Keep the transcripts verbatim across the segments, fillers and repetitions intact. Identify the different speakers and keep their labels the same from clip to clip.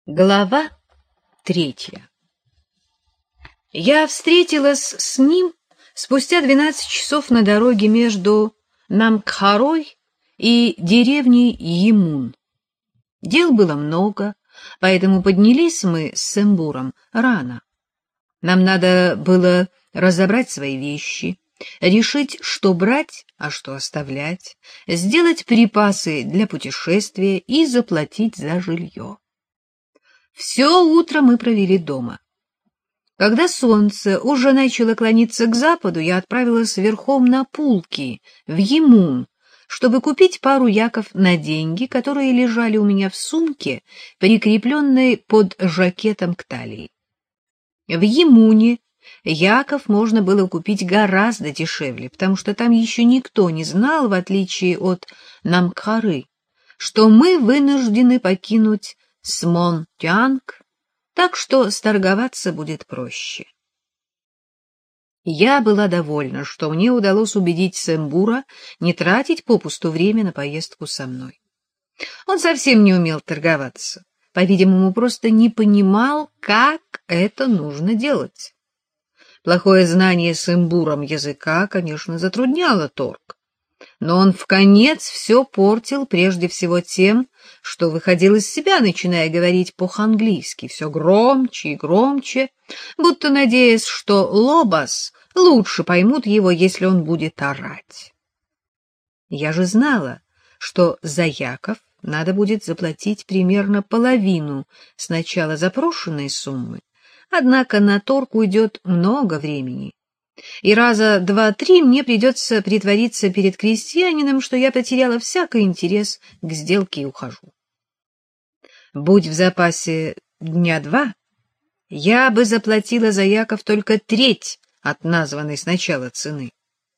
Speaker 1: Глава третья. Я встретилась с ним спустя двенадцать часов на дороге между Намкхарой и деревней Емун. Дел было много, поэтому поднялись мы с Сэмбуром рано. Нам надо было разобрать свои вещи, решить, что брать, а что оставлять, сделать припасы для путешествия и заплатить за жилье. Все утро мы провели дома. Когда солнце уже начало клониться к западу, я отправилась верхом на Пулки, в Емун, чтобы купить пару яков на деньги, которые лежали у меня в сумке, прикрепленной под жакетом к талии. В Емуне яков можно было купить гораздо дешевле, потому что там еще никто не знал, в отличие от Намкхары, что мы вынуждены покинуть Смонтянг, так что сторговаться будет проще. Я была довольна, что мне удалось убедить Сэмбура не тратить попусту время на поездку со мной. Он совсем не умел торговаться, по-видимому, просто не понимал, как это нужно делать. Плохое знание Сэмбуром языка, конечно, затрудняло торг. Но он вконец все портил прежде всего тем, что выходил из себя, начиная говорить по-ханглийски, все громче и громче, будто надеясь, что лобас лучше поймут его, если он будет орать. Я же знала, что за яков надо будет заплатить примерно половину сначала запрошенной суммы, однако на торг уйдет много времени. И раза два-три мне придется притвориться перед крестьянином, что я потеряла всякий интерес к сделке и ухожу. Будь в запасе дня два, я бы заплатила за яков только треть от названной сначала цены.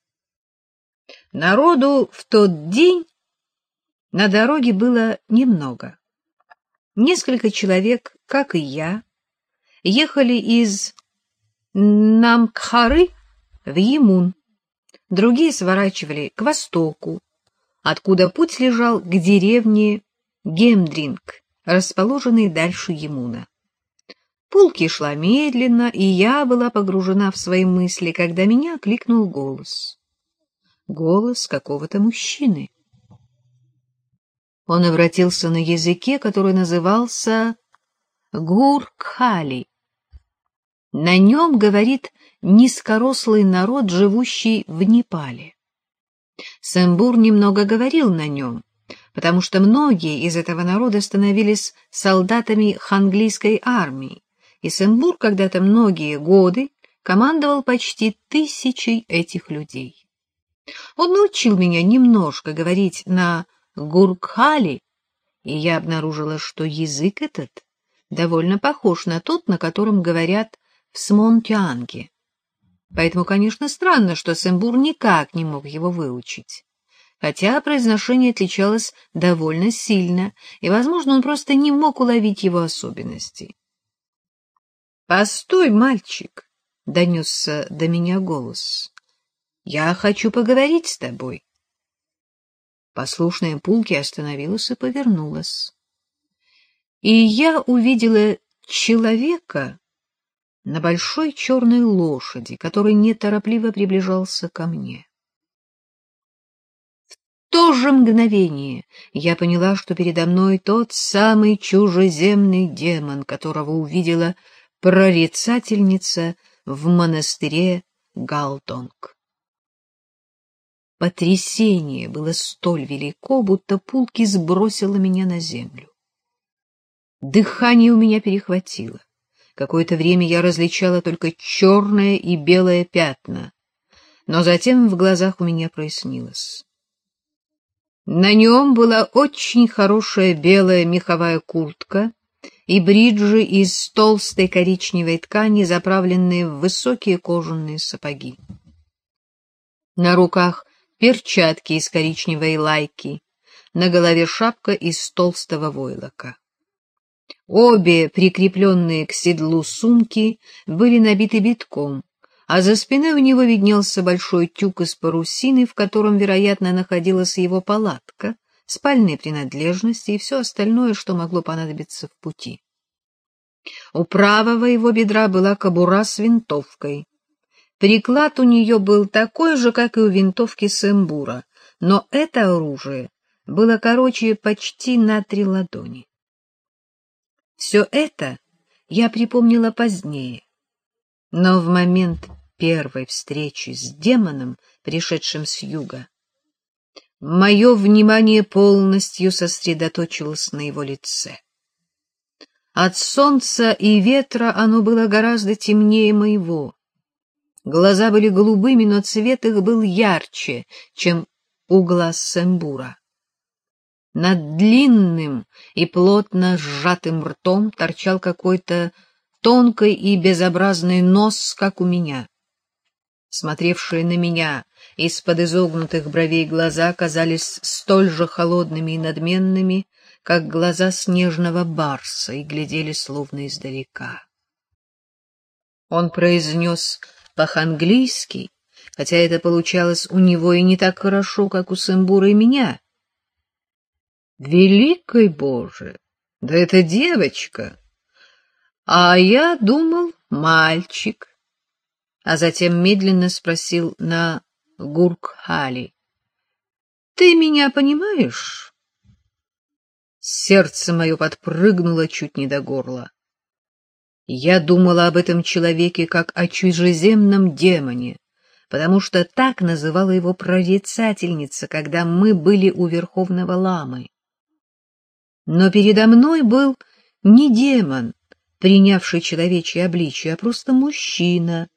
Speaker 1: Народу в тот день на дороге было немного. Несколько человек, как и я, ехали из Намкхары в Емун, другие сворачивали к востоку, откуда путь лежал к деревне Гемдринг, расположенной дальше Емуна. Пулки шла медленно, и я была погружена в свои мысли, когда меня окликнул голос. Голос какого-то мужчины. Он обратился на языке, который назывался Гуркхали. На нем говорит низкорослый народ, живущий в Непале. Сэмбур немного говорил на нем, потому что многие из этого народа становились солдатами ханглийской армии, и Сэмбур когда-то многие годы командовал почти тысячей этих людей. Он научил меня немножко говорить на Гуркхали, и я обнаружила, что язык этот довольно похож на тот, на котором говорят в Смонтянге. Поэтому, конечно, странно, что Сэмбур никак не мог его выучить. Хотя произношение отличалось довольно сильно, и, возможно, он просто не мог уловить его особенностей. — Постой, мальчик, — донесся до меня голос. — Я хочу поговорить с тобой. Послушная Пулки остановилась и повернулась. И я увидела человека на большой черной лошади, который неторопливо приближался ко мне. В то же мгновение я поняла, что передо мной тот самый чужеземный демон, которого увидела прорицательница в монастыре Галдонг. Потрясение было столь велико, будто Пулки сбросила меня на землю. Дыхание у меня перехватило. Какое-то время я различала только черное и белое пятна, но затем в глазах у меня прояснилось. На нем была очень хорошая белая меховая куртка и бриджи из толстой коричневой ткани, заправленные в высокие кожаные сапоги. На руках перчатки из коричневой лайки, на голове шапка из толстого войлока. Обе прикрепленные к седлу сумки были набиты битком, а за спиной у него виднелся большой тюк из парусины, в котором, вероятно, находилась его палатка, спальные принадлежности и все остальное, что могло понадобиться в пути. У правого его бедра была кобура с винтовкой. Приклад у нее был такой же, как и у винтовки Сэмбура, но это оружие было короче почти на три ладони. Все это я припомнила позднее, но в момент первой встречи с демоном, пришедшим с юга, мое внимание полностью сосредоточилось на его лице. От солнца и ветра оно было гораздо темнее моего. Глаза были голубыми, но цвет их был ярче, чем у глаз Сэмбура. Над длинным и плотно сжатым ртом торчал какой-то тонкий и безобразный нос, как у меня. Смотревшие на меня из-под изогнутых бровей глаза казались столь же холодными и надменными, как глаза снежного барса, и глядели словно издалека. Он произнес по-английски, хотя это получалось у него и не так хорошо, как у Сэмбура и меня. «Великий Боже! Да это девочка! А я думал, мальчик!» А затем медленно спросил на гуркхали: «Ты меня понимаешь?» Сердце мое подпрыгнуло чуть не до горла. Я думала об этом человеке как о чужеземном демоне, потому что так называла его прорицательница, когда мы были у Верховного Ламы. Но передо мной был не демон, принявший человечье обличие, а просто мужчина.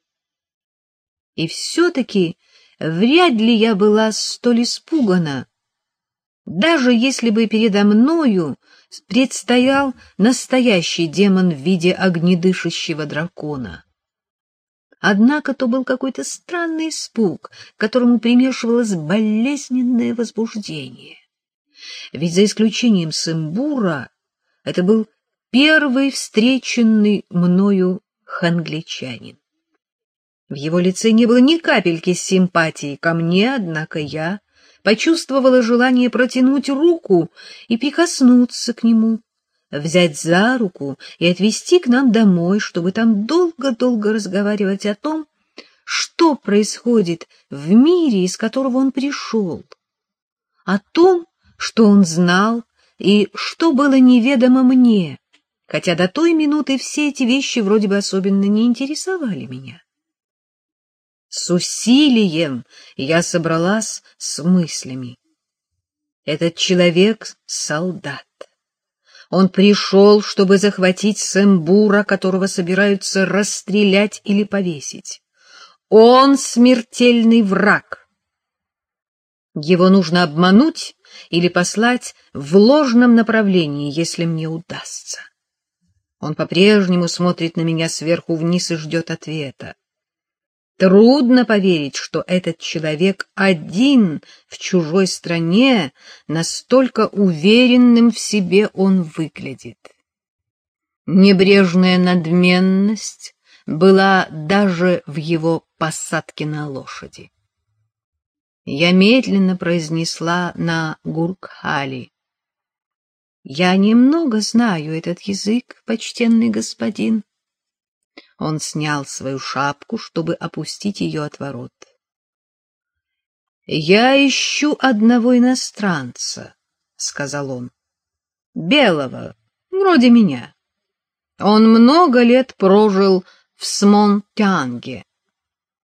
Speaker 1: И все-таки вряд ли я была столь испугана, даже если бы передо мною предстоял настоящий демон в виде огнедышащего дракона. Однако то был какой-то странный испуг, к которому примешивалось болезненное возбуждение. Ведь за исключением Сэмбура это был первый встреченный мною хангличанин. В его лице не было ни капельки симпатии ко мне, однако я почувствовала желание протянуть руку и прикоснуться к нему, взять за руку и отвезти к нам домой, чтобы там долго-долго разговаривать о том, что происходит в мире, из которого он пришел, о том, что он знал и что было неведомо мне, хотя до той минуты все эти вещи вроде бы особенно не интересовали меня. С усилием я собралась с мыслями. Этот человек — солдат. Он пришел, чтобы захватить Сэмбура, которого собираются расстрелять или повесить. Он смертельный враг. Его нужно обмануть или послать в ложном направлении, если мне удастся. Он по-прежнему смотрит на меня сверху вниз и ждет ответа. Трудно поверить, что этот человек один в чужой стране, настолько уверенным в себе он выглядит. Небрежная надменность была даже в его посадке на лошади. Я медленно произнесла на гуркхали: «Я немного знаю этот язык, почтенный господин». Он снял свою шапку, чтобы опустить ее от ворот. «Я ищу одного иностранца», — сказал он, — «белого, вроде меня. Он много лет прожил в Смонтянге,